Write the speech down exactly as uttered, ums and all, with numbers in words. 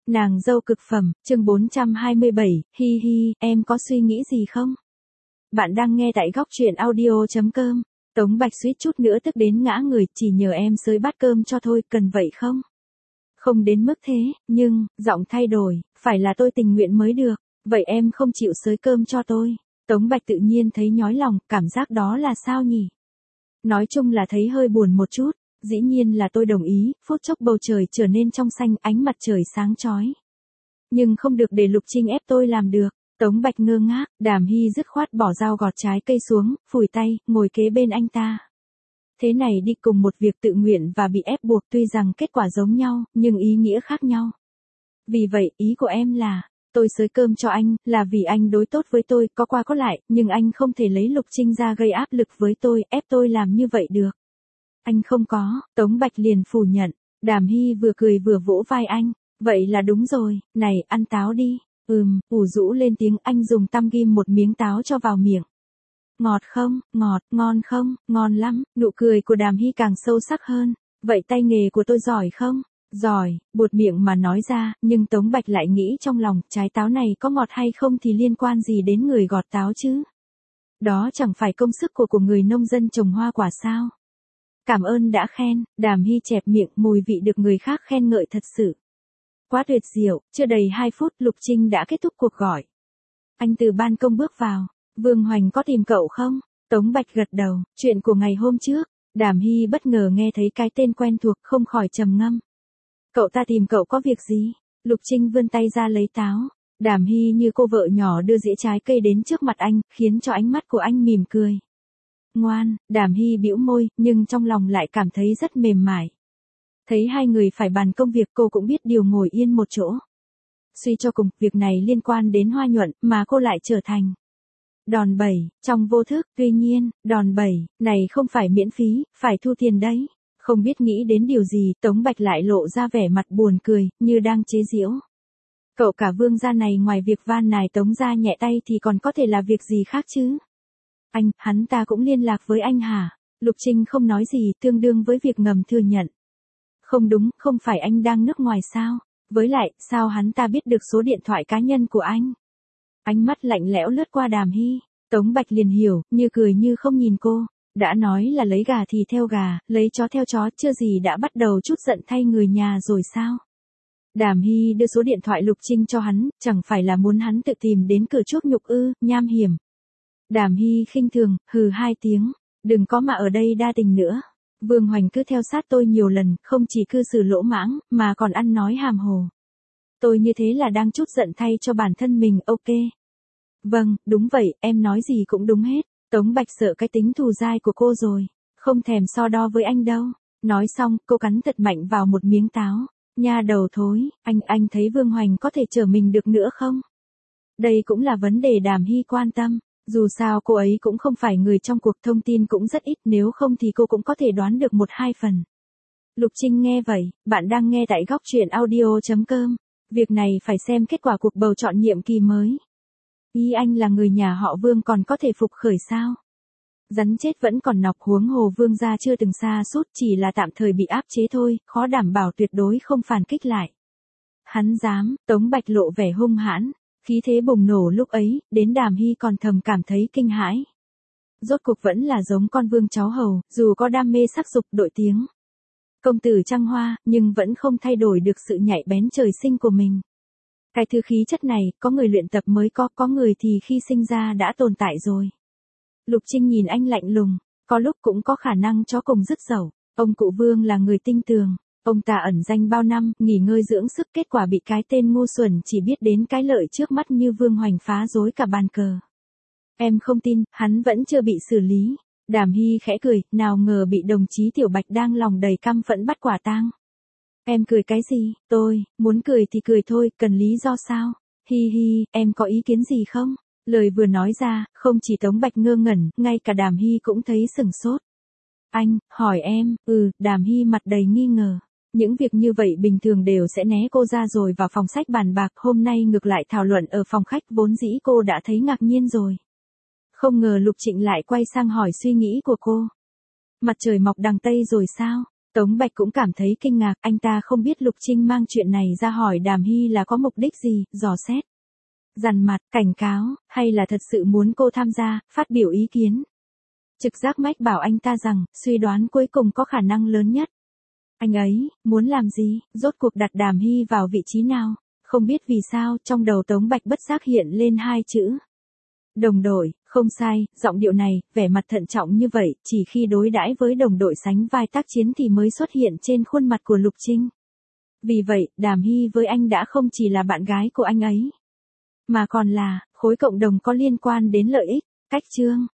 Nàng dâu cực phẩm, chương bốn trăm hai mươi bảy, hi hi, em có suy nghĩ gì không? Bạn đang nghe tại góc truyện audio chấm com. Tống Bạch suýt chút nữa tức đến ngã người, chỉ nhờ em xới bát cơm cho thôi, cần vậy không? Không đến mức thế, nhưng, giọng thay đổi, phải là tôi tình nguyện mới được, vậy em không chịu xới cơm cho tôi. Tống Bạch tự nhiên thấy nhói lòng, cảm giác đó là sao nhỉ? Nói chung là thấy hơi buồn một chút. Dĩ nhiên là tôi đồng ý, phút chốc bầu trời trở nên trong xanh, ánh mặt trời sáng chói. Nhưng không được để Lục Trinh ép tôi làm được. Tống Bạch ngơ ngác, Đàm Hy dứt khoát bỏ dao gọt trái cây xuống, phủi tay, ngồi kế bên anh ta. Thế này đi, cùng một việc tự nguyện và bị ép buộc, tuy rằng kết quả giống nhau, nhưng ý nghĩa khác nhau. Vì vậy, ý của em là, tôi xới cơm cho anh, là vì anh đối tốt với tôi, có qua có lại, nhưng anh không thể lấy Lục Trinh ra gây áp lực với tôi, ép tôi làm như vậy được. Anh không có, Tống Bạch liền phủ nhận. Đàm Hy vừa cười vừa vỗ vai anh. Vậy là đúng rồi, này, ăn táo đi. Ừm, ủ rũ lên tiếng, anh dùng tăm ghim một miếng táo cho vào miệng. Ngọt không, ngọt, ngon không, ngon lắm, nụ cười của Đàm Hy càng sâu sắc hơn. Vậy tay nghề của tôi giỏi không? Giỏi, buột miệng mà nói ra, nhưng Tống Bạch lại nghĩ trong lòng, trái táo này có ngọt hay không thì liên quan gì đến người gọt táo chứ? Đó chẳng phải công sức của của người nông dân trồng hoa quả sao? Cảm ơn đã khen, Đàm Hy chẹp miệng, mùi vị được người khác khen ngợi thật sự. Quá tuyệt diệu, chưa đầy hai phút Lục Trinh đã kết thúc cuộc gọi. Anh từ ban công bước vào, Vương Hoành có tìm cậu không? Tống Bạch gật đầu, chuyện của ngày hôm trước. Đàm Hy bất ngờ nghe thấy cái tên quen thuộc, không khỏi trầm ngâm. Cậu ta tìm cậu có việc gì? Lục Trinh vươn tay ra lấy táo. Đàm Hy như cô vợ nhỏ đưa dĩa trái cây đến trước mặt anh, khiến cho ánh mắt của anh mỉm cười. Ngoan, Đàm Hy bĩu môi, nhưng trong lòng lại cảm thấy rất mềm mại. Thấy hai người phải bàn công việc, cô cũng biết điều ngồi yên một chỗ. Suy cho cùng, việc này liên quan đến Hoa Nhuận, mà cô lại trở thành đòn bẩy, trong vô thức. Tuy nhiên, đòn bẩy này không phải miễn phí, phải thu tiền đấy. Không biết nghĩ đến điều gì, Tống Bạch lại lộ ra vẻ mặt buồn cười, như đang chế giễu. Cậu cả Vương gia này ngoài việc van nài Tống gia nhẹ tay thì còn có thể là việc gì khác chứ? Anh, hắn ta cũng liên lạc với anh hả? Lục Trinh không nói gì, tương đương với việc ngầm thừa nhận. Không đúng, không phải anh đang nước ngoài sao? Với lại, sao hắn ta biết được số điện thoại cá nhân của anh? Ánh mắt lạnh lẽo lướt qua Đàm Hy. Tống Bạch liền hiểu, như cười như không nhìn cô. Đã nói là lấy gà thì theo gà, lấy chó theo chó, chưa gì đã bắt đầu chút giận thay người nhà rồi sao? Đàm Hy đưa số điện thoại Lục Trinh cho hắn, chẳng phải là muốn hắn tự tìm đến cửa chuốc nhục ư, nham hiểm. Đàm Hy khinh thường, hừ hai tiếng, đừng có mà ở đây đa tình nữa. Vương Hoành cứ theo sát tôi nhiều lần, không chỉ cư xử lỗ mãng, mà còn ăn nói hàm hồ. Tôi như thế là đang chút giận thay cho bản thân mình, ok. Vâng, đúng vậy, em nói gì cũng đúng hết. Tống Bạch sợ cái tính thù dai của cô rồi, không thèm so đo với anh đâu. Nói xong, cô cắn thật mạnh vào một miếng táo. Nha đầu thối, anh, anh thấy Vương Hoành có thể chở mình được nữa không? Đây cũng là vấn đề Đàm Hy quan tâm. Dù sao cô ấy cũng không phải người trong cuộc, thông tin cũng rất ít, nếu không thì cô cũng có thể đoán được một hai phần. Lục Trinh nghe vậy, bạn đang nghe tại góc truyện audio chấm com. Việc này phải xem kết quả cuộc bầu chọn nhiệm kỳ mới. Ý anh là người nhà họ Vương còn có thể phục khởi sao? Rắn chết vẫn còn nọc, huống hồ Vương gia chưa từng sa sút, chỉ là tạm thời bị áp chế thôi, khó đảm bảo tuyệt đối không phản kích lại. Hắn dám, Tống Bạch lộ vẻ hung hãn. Khí thế bùng nổ lúc ấy, đến Đàm Hy còn thầm cảm thấy kinh hãi. Rốt cuộc vẫn là giống con vương cháu hầu, dù có đam mê sắc dục đội tiếng. Công tử trăng hoa, nhưng vẫn không thay đổi được sự nhạy bén trời sinh của mình. Cái thứ khí chất này, có người luyện tập mới có, có người thì khi sinh ra đã tồn tại rồi. Lục Trinh nhìn anh lạnh lùng, có lúc cũng có khả năng chó cùng dứt dẩu. Ông cụ Vương là người tinh tường. Ông ta ẩn danh bao năm, nghỉ ngơi dưỡng sức, kết quả bị cái tên ngu xuẩn chỉ biết đến cái lợi trước mắt như Vương Hoành phá rối cả bàn cờ. Em không tin, hắn vẫn chưa bị xử lý. Đàm Hy khẽ cười, nào ngờ bị đồng chí Tiểu Bạch đang lòng đầy căm phẫn bắt quả tang. Em cười cái gì? Tôi, muốn cười thì cười thôi, cần lý do sao? Hi hi, em có ý kiến gì không? Lời vừa nói ra, không chỉ Tống Bạch ngơ ngẩn, ngay cả Đàm Hy cũng thấy sửng sốt. Anh, hỏi em, ừ, Đàm Hy mặt đầy nghi ngờ. Những việc như vậy bình thường đều sẽ né cô ra rồi vào phòng sách bàn bạc, hôm nay ngược lại thảo luận ở phòng khách, vốn dĩ cô đã thấy ngạc nhiên rồi. Không ngờ Lục Trịnh lại quay sang hỏi suy nghĩ của cô. Mặt trời mọc đằng Tây rồi sao? Tống Bạch cũng cảm thấy kinh ngạc, anh ta không biết Lục Trinh mang chuyện này ra hỏi Đàm Hy là có mục đích gì, dò xét, dằn mặt, cảnh cáo, hay là thật sự muốn cô tham gia, phát biểu ý kiến. Trực giác mách bảo anh ta rằng, suy đoán cuối cùng có khả năng lớn nhất. Anh ấy, muốn làm gì, rốt cuộc đặt Đàm Hy vào vị trí nào? Không biết vì sao, trong đầu Tống Bạch bất giác hiện lên hai chữ. Đồng đội, không sai, giọng điệu này, vẻ mặt thận trọng như vậy, chỉ khi đối đãi với đồng đội sánh vai tác chiến thì mới xuất hiện trên khuôn mặt của Lục Trinh. Vì vậy, Đàm Hy với anh đã không chỉ là bạn gái của anh ấy, mà còn là khối cộng đồng có liên quan đến lợi ích. Cách chương